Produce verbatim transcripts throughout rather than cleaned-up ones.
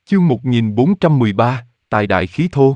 Chương một nghìn bốn trăm mười ba, Tài đại khí thô.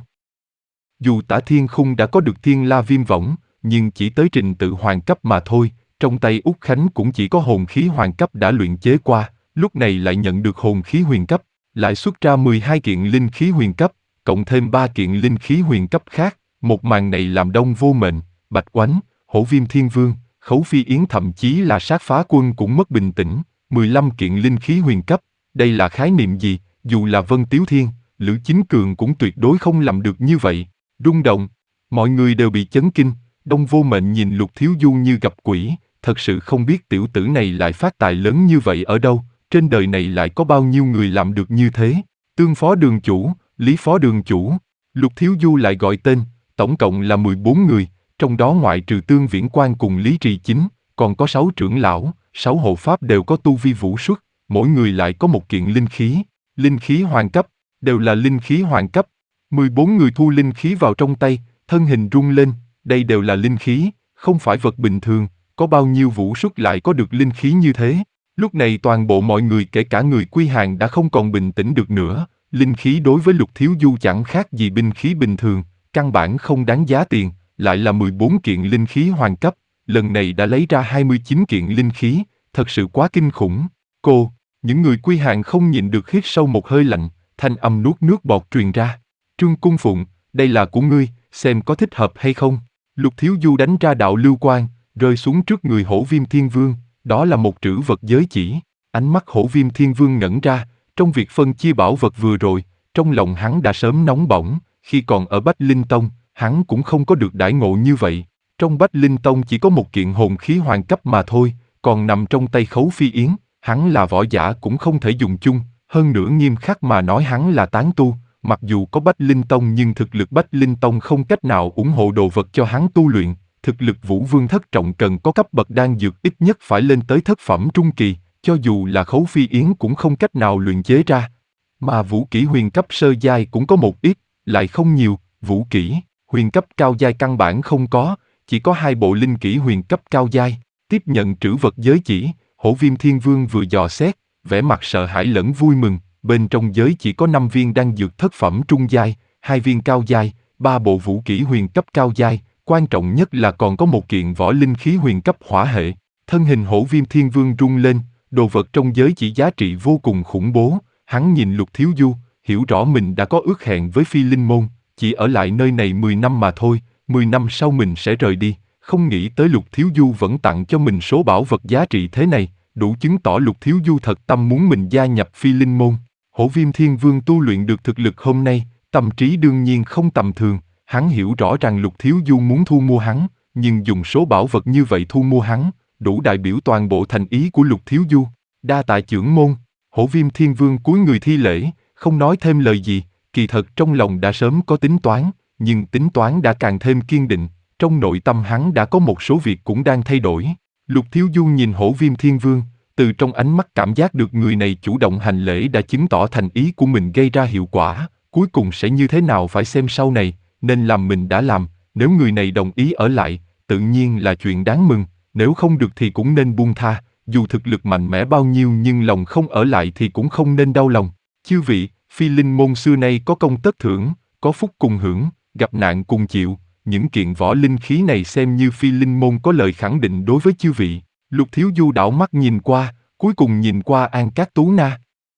Dù Tả Thiên Khung đã có được Thiên La Viêm Võng, nhưng chỉ tới trình tự hoàng cấp mà thôi, trong tay Út Khánh cũng chỉ có hồn khí hoàng cấp đã luyện chế qua, lúc này lại nhận được hồn khí huyền cấp, lại xuất ra mười hai kiện linh khí huyền cấp, cộng thêm ba kiện linh khí huyền cấp khác, một màn này làm Đông Vô Mệnh, Bạch Oánh, Hổ Viêm Thiên Vương, Khấu Phi Yến thậm chí là Sát Phá Quân cũng mất bình tĩnh, mười lăm kiện linh khí huyền cấp, đây là khái niệm gì? Dù là Vân Tiếu Thiên, Lữ Chính Cường cũng tuyệt đối không làm được như vậy. Rung động, mọi người đều bị chấn kinh, Đông Vô Mệnh nhìn Lục Thiếu Du như gặp quỷ, thật sự không biết tiểu tử này lại phát tài lớn như vậy ở đâu, trên đời này lại có bao nhiêu người làm được như thế. Tương Phó Đường Chủ, Lý Phó Đường Chủ, Lục Thiếu Du lại gọi tên, tổng cộng là mười bốn người, trong đó ngoại trừ Tương Viễn Quan cùng Lý Trì Chính, còn có sáu trưởng lão, sáu hộ pháp đều có tu vi vũ xuất, mỗi người lại có một kiện linh khí. Linh khí hoàng cấp, đều là linh khí hoàng cấp. mười bốn người thu linh khí vào trong tay, thân hình rung lên, đây đều là linh khí, không phải vật bình thường, có bao nhiêu vũ xuất lại có được linh khí như thế. Lúc này toàn bộ mọi người kể cả người Quy Hàng đã không còn bình tĩnh được nữa, linh khí đối với Lục Thiếu Du chẳng khác gì binh khí bình thường, căn bản không đáng giá tiền, lại là mười bốn kiện linh khí hoàng cấp, lần này đã lấy ra hai mươi chín kiện linh khí, thật sự quá kinh khủng. Cô, những người Quy Hàng không nhịn được hít sâu một hơi lạnh, thanh âm nuốt nước bọt truyền ra. Trương Cung Phụng, đây là của ngươi, xem có thích hợp hay không. Lục Thiếu Du đánh ra đạo lưu quang, rơi xuống trước người Hổ Viêm Thiên Vương, đó là một trữ vật giới chỉ. Ánh mắt Hổ Viêm Thiên Vương ngẩn ra, trong việc phân chia bảo vật vừa rồi, trong lòng hắn đã sớm nóng bỏng, khi còn ở Bách Linh Tông, hắn cũng không có được đãi ngộ như vậy. Trong Bách Linh Tông chỉ có một kiện hồn khí hoàng cấp mà thôi, còn nằm trong tay Khấu Phi Yến. Hắn là võ giả cũng không thể dùng chung, hơn nữa nghiêm khắc mà nói hắn là tán tu, mặc dù có Bách Linh Tông nhưng thực lực Bách Linh Tông không cách nào ủng hộ đồ vật cho hắn tu luyện, thực lực Vũ Vương thất trọng cần có cấp bậc đan dược ít nhất phải lên tới thất phẩm trung kỳ, cho dù là Khấu Phi Yến cũng không cách nào luyện chế ra. Mà vũ kỹ huyền cấp sơ giai cũng có một ít, lại không nhiều, vũ kỹ, huyền cấp cao giai căn bản không có, chỉ có hai bộ linh kỹ huyền cấp cao giai. Tiếp nhận trữ vật giới chỉ, Hổ Viêm Thiên Vương vừa dò xét, vẻ mặt sợ hãi lẫn vui mừng, bên trong giới chỉ có năm viên đan dược thất phẩm trung giai, hai viên cao giai, ba bộ vũ kỹ huyền cấp cao giai, quan trọng nhất là còn có một kiện võ linh khí huyền cấp hỏa hệ. Thân hình Hổ Viêm Thiên Vương rung lên, đồ vật trong giới chỉ giá trị vô cùng khủng bố, hắn nhìn Lục Thiếu Du, hiểu rõ mình đã có ước hẹn với Phi Linh Môn, chỉ ở lại nơi này mười năm mà thôi, mười năm sau mình sẽ rời đi. Không nghĩ tới Lục Thiếu Du vẫn tặng cho mình số bảo vật giá trị thế này, đủ chứng tỏ Lục Thiếu Du thật tâm muốn mình gia nhập Phi Linh Môn. Hổ Viêm Thiên Vương tu luyện được thực lực hôm nay, tâm trí đương nhiên không tầm thường, hắn hiểu rõ rằng Lục Thiếu Du muốn thu mua hắn, nhưng dùng số bảo vật như vậy thu mua hắn, đủ đại biểu toàn bộ thành ý của Lục Thiếu Du. Đa tạ trưởng môn. Hổ Viêm Thiên Vương cúi người thi lễ, không nói thêm lời gì, kỳ thật trong lòng đã sớm có tính toán, nhưng tính toán đã càng thêm kiên định. Trong nội tâm hắn đã có một số việc cũng đang thay đổi. Lục Thiếu Du nhìn Hổ Viêm Thiên Vương, từ trong ánh mắt cảm giác được người này chủ động hành lễ đã chứng tỏ thành ý của mình gây ra hiệu quả, cuối cùng sẽ như thế nào phải xem sau này, nên làm mình đã làm, nếu người này đồng ý ở lại, tự nhiên là chuyện đáng mừng, nếu không được thì cũng nên buông tha, dù thực lực mạnh mẽ bao nhiêu nhưng lòng không ở lại thì cũng không nên đau lòng. Chư vị, Phi Linh Môn xưa nay có công tất thưởng, có phúc cùng hưởng, gặp nạn cùng chịu. Những kiện võ linh khí này xem như Phi Linh Môn có lời khẳng định đối với chư vị. Lục Thiếu Du đảo mắt nhìn qua, cuối cùng nhìn qua An Cát Tú Na.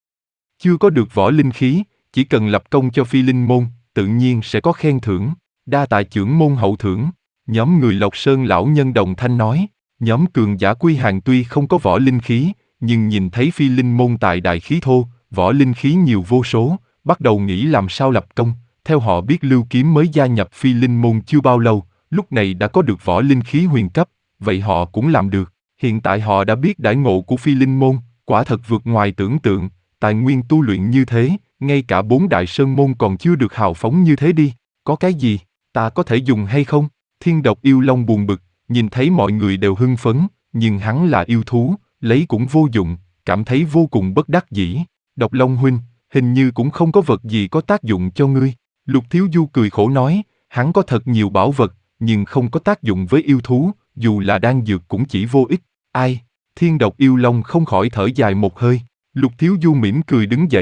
Chưa có được võ linh khí, chỉ cần lập công cho Phi Linh Môn, tự nhiên sẽ có khen thưởng. Đa tạ trưởng môn hậu thưởng. Nhóm người Lộc Sơn lão nhân đồng thanh nói. Nhóm cường giả Quy Hàng tuy không có võ linh khí, nhưng nhìn thấy Phi Linh Môn tài đại khí thô, võ linh khí nhiều vô số, bắt đầu nghĩ làm sao lập công. Theo họ biết Lưu Kiếm mới gia nhập Phi Linh Môn chưa bao lâu, lúc này đã có được võ linh khí huyền cấp, vậy họ cũng làm được. Hiện tại họ đã biết đãi ngộ của Phi Linh Môn, quả thật vượt ngoài tưởng tượng, tài nguyên tu luyện như thế, ngay cả bốn đại sơn môn còn chưa được hào phóng như thế đi. Có cái gì, ta có thể dùng hay không? Thiên Độc Yêu Long buồn bực, nhìn thấy mọi người đều hưng phấn, nhưng hắn là yêu thú, lấy cũng vô dụng, cảm thấy vô cùng bất đắc dĩ. Độc Long huynh, hình như cũng không có vật gì có tác dụng cho ngươi. Lục Thiếu Du cười khổ nói, hắn có thật nhiều bảo vật, nhưng không có tác dụng với yêu thú, dù là đan dược cũng chỉ vô ích. Ai? Thiên Độc Yêu Long không khỏi thở dài một hơi. Lục Thiếu Du mỉm cười đứng dậy,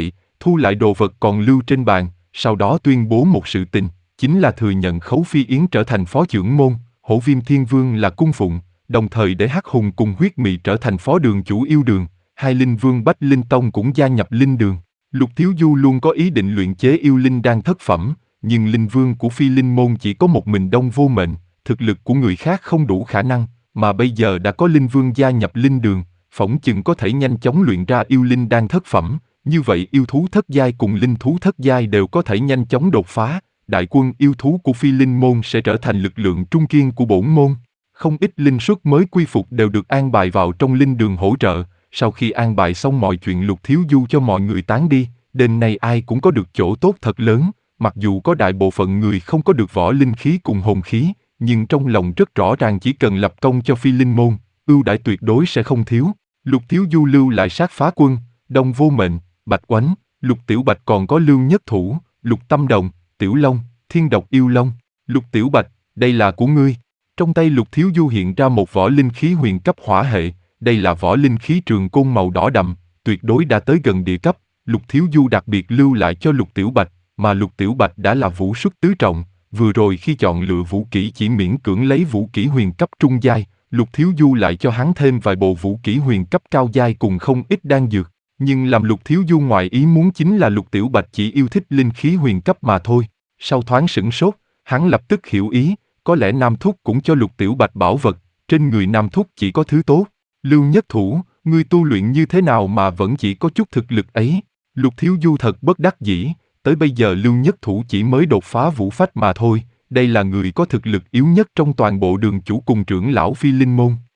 thu lại đồ vật còn lưu trên bàn, sau đó tuyên bố một sự tình, chính là thừa nhận Khấu Phi Yến trở thành phó trưởng môn, Hổ Viêm Thiên Vương là cung phụng, đồng thời để Hắc Hùng cùng Huyết Mị trở thành phó đường chủ yêu đường, hai linh vương Bách Linh Tông cũng gia nhập linh đường. Lục Thiếu Du luôn có ý định luyện chế yêu linh đan thất phẩm, nhưng linh vương của Phi Linh môn chỉ có một mình Đông Vô Mệnh, thực lực của người khác không đủ khả năng, mà bây giờ đã có linh vương gia nhập linh đường, phỏng chừng có thể nhanh chóng luyện ra yêu linh đan thất phẩm, như vậy yêu thú thất giai cùng linh thú thất giai đều có thể nhanh chóng đột phá, đại quân yêu thú của Phi Linh môn sẽ trở thành lực lượng trung kiên của bổn môn. Không ít linh suất mới quy phục đều được an bài vào trong linh đường hỗ trợ, sau khi an bài xong mọi chuyện Lục Thiếu Du cho mọi người tán đi, đêm nay ai cũng có được chỗ tốt thật lớn, mặc dù có đại bộ phận người không có được võ linh khí cùng hồn khí, nhưng trong lòng rất rõ ràng chỉ cần lập công cho Phi Linh môn, ưu đãi tuyệt đối sẽ không thiếu. Lục Thiếu Du lưu lại Sát Phá Quân, Đông Vô Mệnh, Bạch Oánh, Lục Tiểu Bạch còn có Lưu Nhất Thủ, Lục Tâm Đồng, Tiểu Long, Thiên Độc Yêu Long. Lục Tiểu Bạch, đây là của ngươi. Trong tay Lục Thiếu Du hiện ra một võ linh khí huyền cấp hỏa hệ, đây là võ linh khí trường côn màu đỏ đậm, tuyệt đối đã tới gần địa cấp. Lục Thiếu Du đặc biệt lưu lại cho Lục Tiểu Bạch, mà Lục Tiểu Bạch đã là vũ xuất tứ trọng, vừa rồi khi chọn lựa vũ kỹ chỉ miễn cưỡng lấy vũ kỹ huyền cấp trung giai, Lục Thiếu Du lại cho hắn thêm vài bộ vũ kỹ huyền cấp cao giai cùng không ít đan dược. Nhưng làm Lục Thiếu Du ngoài ý muốn chính là Lục Tiểu Bạch chỉ yêu thích linh khí huyền cấp mà thôi. Sau thoáng sửng sốt, hắn lập tức hiểu ý, có lẽ Nam Thúc cũng cho Lục Tiểu Bạch bảo vật, trên người Nam Thúc chỉ có thứ tốt. Lưu Nhất Thủ, ngươi tu luyện như thế nào mà vẫn chỉ có chút thực lực ấy? Lục Thiếu Du thật bất đắc dĩ, tới bây giờ Lưu Nhất Thủ chỉ mới đột phá vũ phách mà thôi, đây là người có thực lực yếu nhất trong toàn bộ đường chủ cùng trưởng lão Phi Linh môn.